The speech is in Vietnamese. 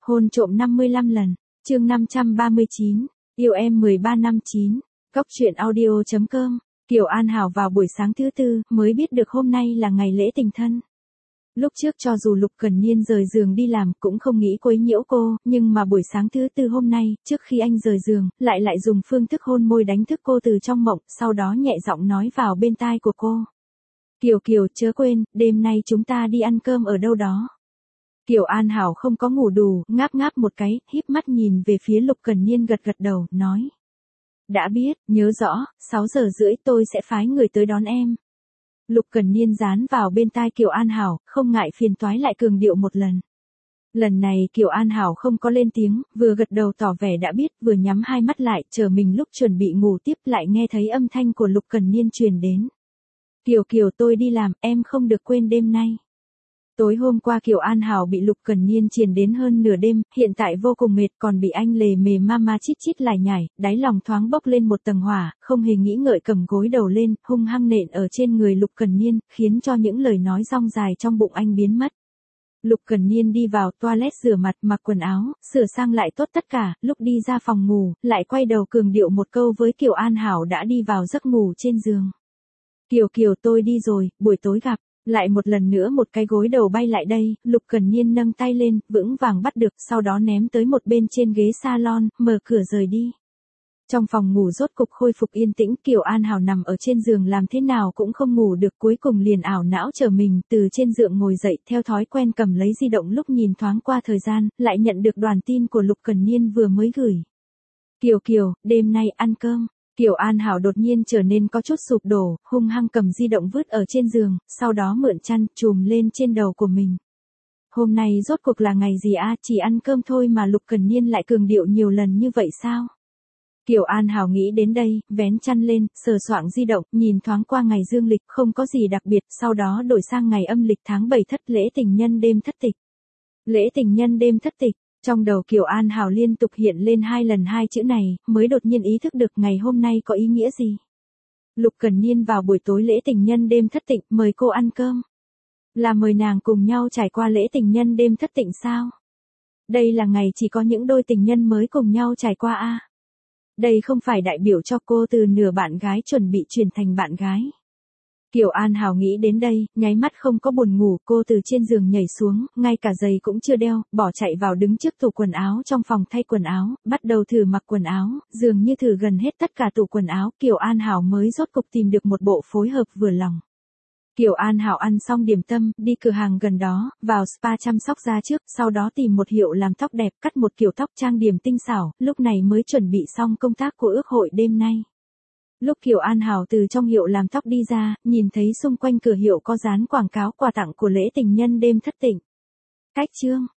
Hôn trộm 55 lần, chương 539, yêu em 13 năm 9, Góc truyện audio.com, Kiều An Hảo vào buổi sáng thứ tư, mới biết được hôm nay là ngày lễ tình thân. Lúc trước cho dù Lục Cẩn Niên rời giường đi làm cũng không nghĩ quấy nhiễu cô, nhưng mà buổi sáng thứ tư hôm nay, trước khi anh rời giường, lại dùng phương thức hôn môi đánh thức cô từ trong mộng, sau đó nhẹ giọng nói vào bên tai của cô. Kiều chớ quên, đêm nay chúng ta đi ăn cơm ở đâu đó. Kiều An Hảo không có ngủ đủ, ngáp một cái, híp mắt nhìn về phía Lục Cẩn Niên gật đầu, nói. Đã biết, nhớ rõ, 6 giờ rưỡi tôi sẽ phái người tới đón em. Lục Cẩn Niên dán vào bên tai Kiều An Hảo, không ngại phiền toái lại cường điệu một lần. Lần này Kiều An Hảo không có lên tiếng, vừa gật đầu tỏ vẻ đã biết, vừa nhắm hai mắt lại, chờ mình lúc chuẩn bị ngủ tiếp lại nghe thấy âm thanh của Lục Cẩn Niên truyền đến. Kiều tôi đi làm, em không được quên đêm nay. Tối hôm qua Kiều An Hảo bị Lục Cẩn Niên triền đến hơn nửa đêm, hiện tại vô cùng mệt còn bị anh lề mề ma chít lải nhải, đáy lòng thoáng bốc lên một tầng hỏa, không hề nghĩ ngợi cầm gối đầu lên, hung hăng nện ở trên người Lục Cẩn Niên, khiến cho những lời nói dong dài trong bụng anh biến mất. Lục Cẩn Niên đi vào toilet rửa mặt, mặc quần áo, sửa sang lại tốt tất cả, lúc đi ra phòng ngủ, lại quay đầu cường điệu một câu với Kiều An Hảo đã đi vào giấc ngủ trên giường. Kiều tôi đi rồi, buổi tối gặp. Lại một lần nữa một cái gối đầu bay lại đây, Lục Cẩn Niên nâng tay lên, vững vàng bắt được, sau đó ném tới một bên trên ghế salon, mở cửa rời đi. Trong phòng ngủ rốt cục khôi phục yên tĩnh, Kiều An Hảo nằm ở trên giường làm thế nào cũng không ngủ được, cuối cùng liền ảo não chờ mình từ trên giường ngồi dậy, theo thói quen cầm lấy di động lúc nhìn thoáng qua thời gian, lại nhận được đoàn tin của Lục Cẩn Niên vừa mới gửi. Kiều, đêm nay ăn cơm. Kiều An Hảo đột nhiên trở nên có chút sụp đổ, hung hăng cầm di động vứt ở trên giường, sau đó mượn chăn, trùm lên trên đầu của mình. Hôm nay rốt cuộc là ngày gì chỉ ăn cơm thôi mà Lục Cẩn Niên lại cường điệu nhiều lần như vậy sao? Kiều An Hảo nghĩ đến đây, vén chăn lên, sờ soạng di động, nhìn thoáng qua ngày dương lịch, không có gì đặc biệt, sau đó đổi sang ngày âm lịch tháng 7 thất lễ tình nhân đêm thất tịch. Lễ tình nhân đêm thất tịch. Trong đầu Kiều An Hảo liên tục hiện lên 2 lần 2 chữ này, mới đột nhiên ý thức được ngày hôm nay có ý nghĩa gì. Lục Cẩn Niên vào buổi tối lễ tình nhân đêm thất tịnh mời cô ăn cơm. Là mời nàng cùng nhau trải qua lễ tình nhân đêm thất tịnh sao? Đây là ngày chỉ có những đôi tình nhân mới cùng nhau trải qua Đây không phải đại biểu cho cô từ nửa bạn gái chuẩn bị chuyển thành bạn gái. Kiều An Hảo nghĩ đến đây, nháy mắt không có buồn ngủ, cô từ trên giường nhảy xuống, ngay cả giày cũng chưa đeo, bỏ chạy vào đứng trước tủ quần áo trong phòng thay quần áo, bắt đầu thử mặc quần áo, dường như thử gần hết tất cả tủ quần áo, Kiều An Hảo mới rốt cục tìm được một bộ phối hợp vừa lòng. Kiều An Hảo ăn xong điểm tâm, đi cửa hàng gần đó, vào spa chăm sóc da trước, sau đó tìm một hiệu làm tóc đẹp, cắt một kiểu tóc trang điểm tinh xảo, lúc này mới chuẩn bị xong công tác của ước hội đêm nay. Lúc Kiều An Hảo từ trong hiệu làm tóc đi ra, nhìn thấy xung quanh cửa hiệu có dán quảng cáo quà tặng của lễ tình nhân đêm thất tịnh. Cách chương